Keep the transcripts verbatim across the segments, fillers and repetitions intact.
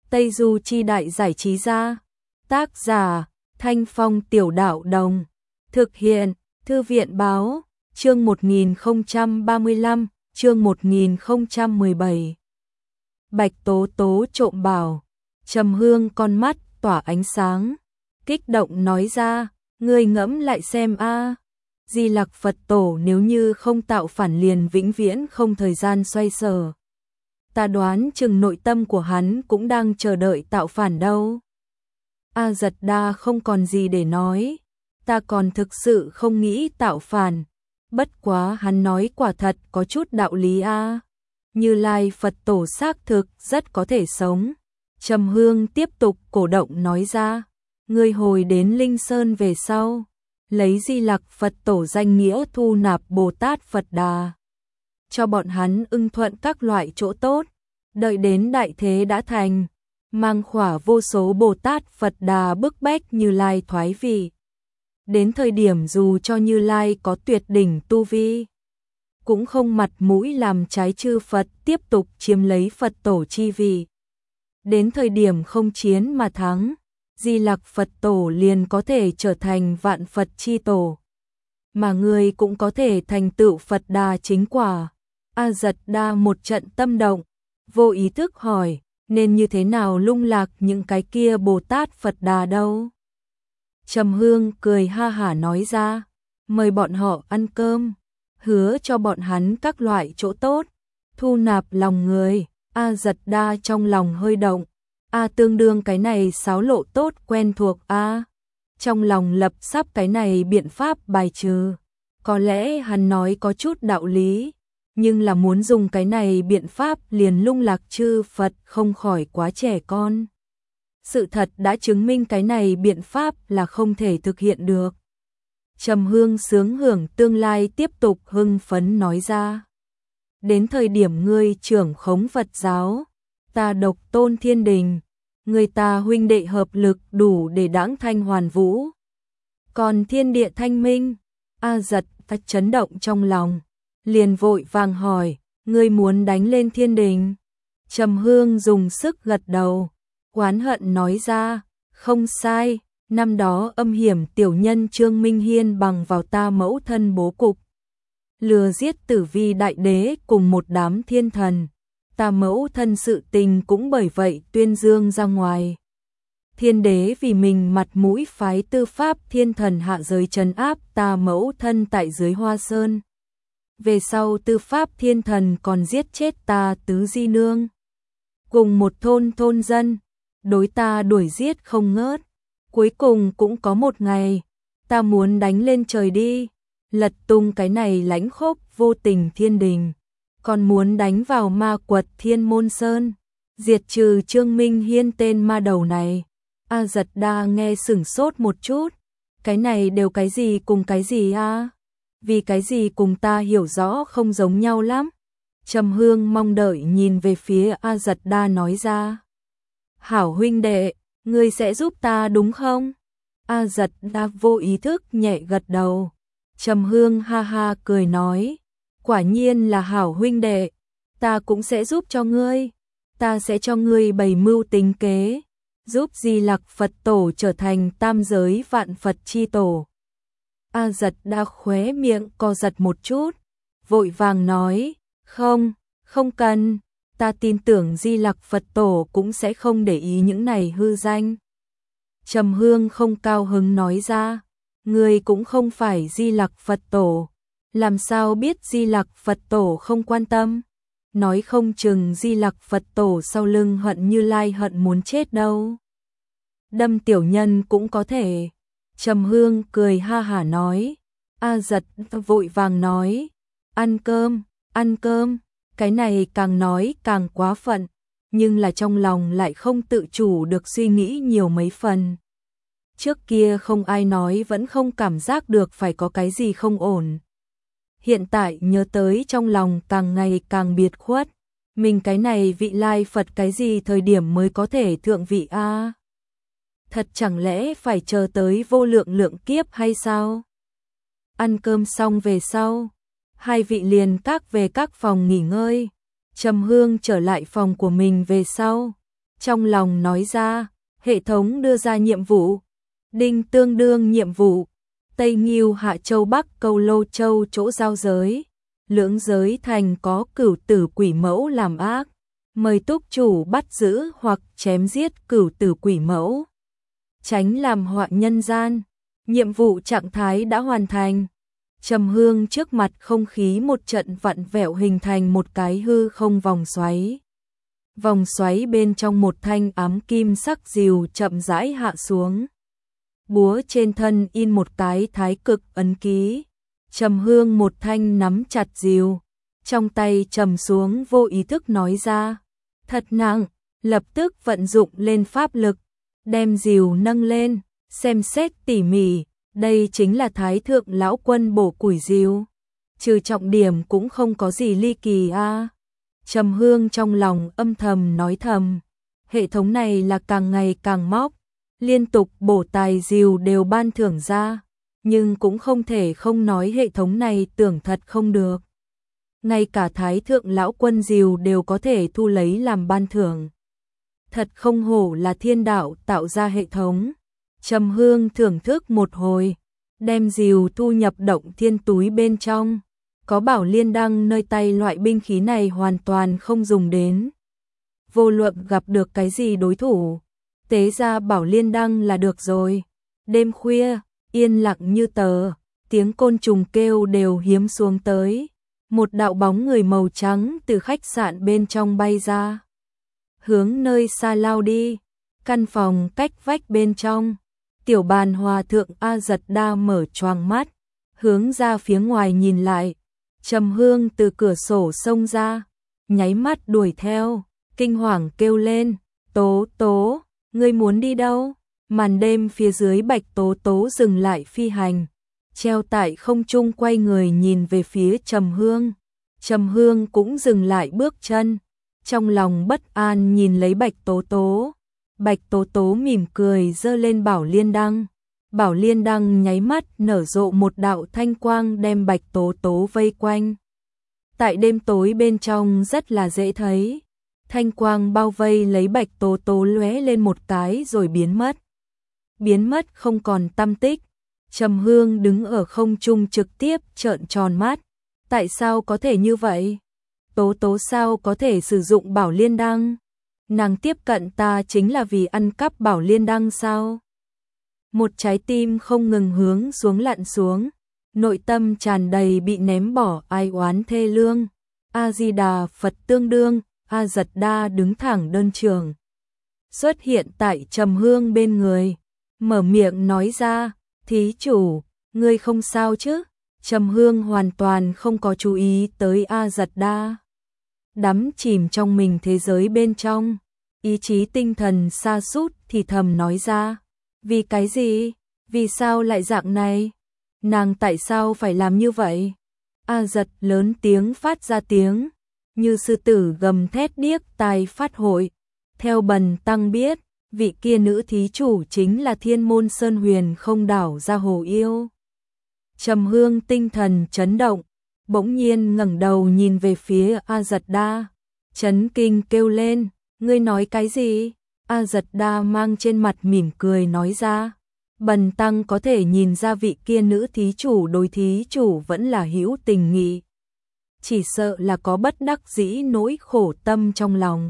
Tây Du Chi Đại Giải Trí Gia. Tác giả Thanh Phong Tiểu Đạo Đồng. Thực hiện Thư viện Báo. Chương một nghìn không trăm ba mươi lăm, chương một nghìn không trăm mười bảy. Bạch Tố Tố trộm bảo. Trầm Hương con mắt tỏa ánh sáng, kích động nói ra, ngươi ngẫm lại xem a, Di Lặc Phật Tổ nếu như không tạo phản liền vĩnh viễn không thời gian xoay sở. Ta đoán chừng nội tâm của hắn cũng đang chờ đợi tạo phản đâu. A Giật Đa không còn gì để nói, ta còn thực sự không nghĩ tạo phản, bất quá hắn nói quả thật có chút đạo lý a. Như Lai Phật Tổ xác thực rất có thể sống. Trầm Hương tiếp tục cổ động nói ra, ngươi hồi đến Linh Sơn về sau, lấy Di Lặc Phật Tổ danh nghĩa thu nạp Bồ Tát Phật Đà, cho bọn hắn ưng thuận các loại chỗ tốt, đợi đến đại thế đã thành, mang khỏa vô số Bồ Tát Phật Đà bức bách Như Lai thoái vị. Đến thời điểm dù cho Như Lai có tuyệt đỉnh tu vi, cũng không mặt mũi làm trái chư Phật tiếp tục chiếm lấy Phật Tổ chi vị. Đến thời điểm không chiến mà thắng, Di Lặc Phật Tổ liền có thể trở thành vạn Phật chi tổ, mà người cũng có thể thành tựu Phật Đà chính quả. A Giật Đa một trận tâm động, vô ý thức hỏi, nên như thế nào lung lạc những cái kia Bồ Tát Phật Đà đâu? Trầm Hương cười ha hả nói ra, mời bọn họ ăn cơm, hứa cho bọn hắn các loại chỗ tốt, thu nạp lòng người. A Giật Đa trong lòng hơi động, a tương đương cái này xáo lộ tốt quen thuộc a. Trong lòng lập sắp cái này biện pháp bài trừ. Có lẽ hắn nói có chút đạo lý, nhưng là muốn dùng cái này biện pháp liền lung lạc chư Phật không khỏi quá trẻ con. Sự thật đã chứng minh cái này biện pháp là không thể thực hiện được. Trầm Hương sướng hưởng tương lai tiếp tục hưng phấn nói ra. Đến thời điểm ngươi trưởng khống Phật giáo, ta độc tôn thiên đình, người ta huynh đệ hợp lực đủ để đãng thanh hoàn vũ. Còn thiên địa thanh minh, A Giật ta chấn động trong lòng, liền vội vàng hỏi, ngươi muốn đánh lên thiên đình? Trầm Hương dùng sức gật đầu, oán hận nói ra, không sai, năm đó âm hiểm tiểu nhân Trương Minh Hiên bằng vào ta mẫu thân bố cục, lừa giết Tử Vi đại đế cùng một đám thiên thần, ta mẫu thân sự tình cũng bởi vậy tuyên dương ra ngoài. Thiên đế vì mình mặt mũi phái tư pháp thiên thần hạ giới trấn áp ta mẫu thân tại dưới Hoa Sơn. Về sau tư pháp thiên thần còn giết chết ta tứ di nương, cùng một thôn thôn dân, đối ta đuổi giết không ngớt. Cuối cùng cũng có một ngày, ta muốn đánh lên trời đi, lật tung cái này lãnh khốc vô tình thiên đình, còn muốn đánh vào ma quật Thiên Môn Sơn, diệt trừ Trương Minh Hiên tên ma đầu này. A Giật Đa nghe sửng sốt một chút, cái này đều cái gì cùng cái gì a? Vì cái gì cùng ta hiểu rõ không giống nhau lắm. Trầm Hương mong đợi nhìn về phía A Giật Đa nói ra, hảo huynh đệ, ngươi sẽ giúp ta đúng không? A Giật Đa vô ý thức nhẹ gật đầu. Trầm Hương ha ha cười nói, quả nhiên là hảo huynh đệ, ta cũng sẽ giúp cho ngươi, ta sẽ cho ngươi bày mưu tính kế, giúp Di Lặc Phật Tổ trở thành tam giới vạn Phật chi tổ. A Giật Đa khóe miệng co giật một chút, vội vàng nói, không, không cần, ta tin tưởng Di Lặc Phật Tổ cũng sẽ không để ý những này hư danh. Trầm Hương không cao hứng nói ra, ngươi cũng không phải Di Lặc Phật Tổ, làm sao biết Di Lặc Phật Tổ không quan tâm? Nói không chừng Di Lặc Phật Tổ sau lưng hận Như Lai hận muốn chết đâu. Đâm tiểu nhân cũng có thể. Trầm Hương cười ha hả nói. A Giật vội vàng nói, ăn cơm, ăn cơm. Cái này càng nói càng quá phận, nhưng là trong lòng lại không tự chủ được suy nghĩ nhiều mấy phần. Trước kia không ai nói vẫn không cảm giác được phải có cái gì không ổn. Hiện tại nhớ tới trong lòng càng ngày càng biệt khuất. Mình cái này vị lai Phật cái gì thời điểm mới có thể thượng vị a? Thật chẳng lẽ phải chờ tới vô lượng lượng kiếp hay sao? Ăn cơm xong về sau, hai vị liền các về các phòng nghỉ ngơi. Trầm Hương trở lại phòng của mình về sau, trong lòng nói ra, hệ thống đưa ra nhiệm vụ. Đinh tương đương nhiệm vụ. Tây Nghiêu Hạ Châu Bắc Câu Lô Châu chỗ giao giới. Lưỡng giới thành có cửu tử quỷ mẫu làm ác. Mời túc chủ bắt giữ hoặc chém giết cửu tử quỷ mẫu. Tránh làm họa nhân gian. Nhiệm vụ trạng thái đã hoàn thành. Trầm Hương trước mặt không khí một trận vặn vẹo hình thành một cái hư không vòng xoáy. Vòng xoáy bên trong một thanh ám kim sắc rìu chậm rãi hạ xuống. Búa trên thân in một cái thái cực ấn ký. Trầm Hương một thanh nắm chặt rìu, trong tay trầm xuống vô ý thức nói ra. Thật nặng, lập tức vận dụng lên pháp lực, đem rìu nâng lên, xem xét tỉ mỉ, đây chính là Thái Thượng Lão Quân bổ củi rìu. Trừ trọng điểm cũng không có gì ly kỳ a. À. Trầm Hương trong lòng âm thầm nói thầm, hệ thống này là càng ngày càng móc, liên tục bổ tài rìu đều ban thưởng ra, nhưng cũng không thể không nói hệ thống này tưởng thật không được. Ngay cả Thái Thượng Lão Quân rìu đều có thể thu lấy làm ban thưởng. Thật không hổ là thiên đạo tạo ra hệ thống. Trầm Hương thưởng thức một hồi, đem rìu thu nhập động thiên túi bên trong. Có bảo liên đăng nơi tay loại binh khí này hoàn toàn không dùng đến. Vô luận gặp được cái gì đối thủ, tế ra bảo liên đăng là được rồi. Đêm khuya, yên lặng như tờ, tiếng côn trùng kêu đều hiếm xuống tới. Một đạo bóng người màu trắng từ khách sạn bên trong bay ra, hướng nơi xa lao đi. Căn phòng cách vách bên trong, tiểu bàn hòa thượng A Giật Đa mở choàng mắt, hướng ra phía ngoài nhìn lại. Trầm Hương từ cửa sổ xông ra, nháy mắt đuổi theo, kinh hoàng kêu lên, Tố Tố, ngươi muốn đi đâu? Màn đêm phía dưới Bạch Tố Tố dừng lại phi hành, treo tại không trung quay người nhìn về phía Trầm Hương. Trầm Hương cũng dừng lại bước chân, trong lòng bất an nhìn lấy Bạch Tố Tố. Bạch Tố Tố mỉm cười giơ lên bảo liên đăng. Bảo liên đăng nháy mắt nở rộ một đạo thanh quang đem Bạch Tố Tố vây quanh. Tại đêm tối bên trong rất là dễ thấy. Thanh quang bao vây lấy Bạch Tố Tố lóe lên một cái rồi biến mất. Biến mất không còn tăm tích. Trầm Hương đứng ở không trung trực tiếp trợn tròn mắt. Tại sao có thể như vậy? Tố Tố sao có thể sử dụng bảo liên đăng? Nàng tiếp cận ta chính là vì ăn cắp bảo liên đăng sao? Một trái tim không ngừng hướng xuống lặn xuống, nội tâm tràn đầy bị ném bỏ ai oán thê lương. A Di Đà Phật tương đương, A Giật Đa đứng thẳng đơn trường, xuất hiện tại Trầm Hương bên người, mở miệng nói ra, thí chủ, ngươi không sao chứ? Trầm Hương hoàn toàn không có chú ý tới A Giật Đa, đắm chìm trong mình thế giới bên trong, ý chí tinh thần sa sút thì thầm nói ra. Vì cái gì? Vì sao lại dạng này? Nàng tại sao phải làm như vậy? A Giật lớn tiếng phát ra tiếng, như sư tử gầm thét điếc tai phát hội. Theo bần tăng biết, vị kia nữ thí chủ chính là Thiên Môn Sơn Huyền không đảo ra hồ yêu. Trầm Hương tinh thần chấn động, bỗng nhiên ngẩng đầu nhìn về phía A Giật Đa, chấn kinh kêu lên, ngươi nói cái gì? A Giật Đa mang trên mặt mỉm cười nói ra, bần tăng có thể nhìn ra vị kia nữ thí chủ đối thí chủ vẫn là hữu tình nghị, chỉ sợ là có bất đắc dĩ nỗi khổ tâm trong lòng.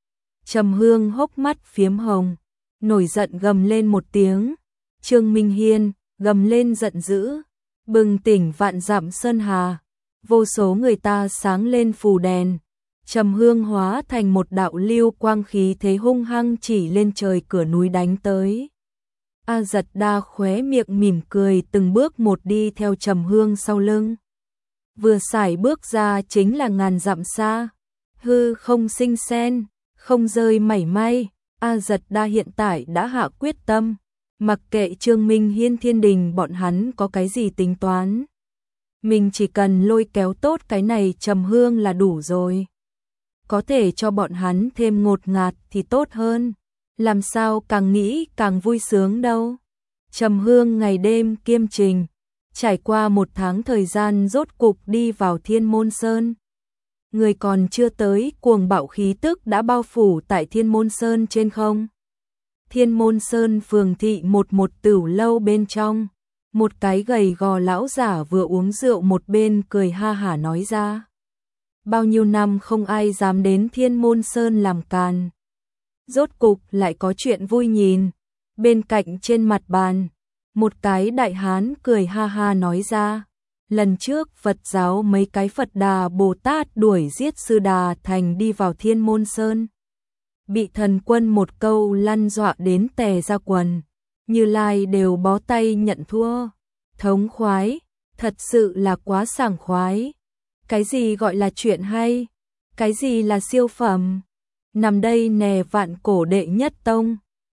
Trầm Hương hốc mắt phiếm hồng, nổi giận gầm lên một tiếng. Trương Minh Hiên gầm lên giận dữ, bừng tỉnh vạn dặm sơn hà, vô số người ta sáng lên phù đèn. Trầm Hương hóa thành một đạo lưu quang khí thế hung hăng chỉ lên trời cửa núi đánh tới. A Giật Đa khóe miệng mỉm cười từng bước một đi theo Trầm Hương sau lưng. Vừa sải bước ra chính là ngàn dặm xa, hư không sinh sen, không rơi mảy may. A Giật Đa hiện tại đã hạ quyết tâm, mặc kệ Trương Minh Hiên Thiên Đình bọn hắn có cái gì tính toán, mình chỉ cần lôi kéo tốt cái này Trầm Hương là đủ rồi. Có thể cho bọn hắn thêm ngột ngạt thì tốt hơn, làm sao càng nghĩ càng vui sướng đâu. Trầm Hương ngày đêm kiêm trình, trải qua một tháng thời gian rốt cục đi vào Thiên Môn Sơn. người còn chưa tới, cuồng bạo khí tức đã bao phủ tại Thiên Môn Sơn trên không. Thiên Môn Sơn phường thị một một tửu lâu bên trong, một cái gầy gò lão giả vừa uống rượu một bên cười ha hả nói ra. Bao nhiêu năm không ai dám đến Thiên Môn Sơn làm càn. Rốt cục lại có chuyện vui nhìn. Bên cạnh trên mặt bàn, một cái đại hán cười ha ha nói ra. Lần trước Phật giáo mấy cái Phật Đà Bồ Tát đuổi giết Sư Đà Thành đi vào Thiên Môn Sơn. Bị thần quân một câu lăn dọa đến tè ra quần. Như Lai đều bó tay nhận thua. Thống khoái, thật sự là quá sảng khoái. Cái gì gọi là chuyện hay? Cái gì là siêu phẩm? Nằm đây nè vạn cổ đệ nhất tông.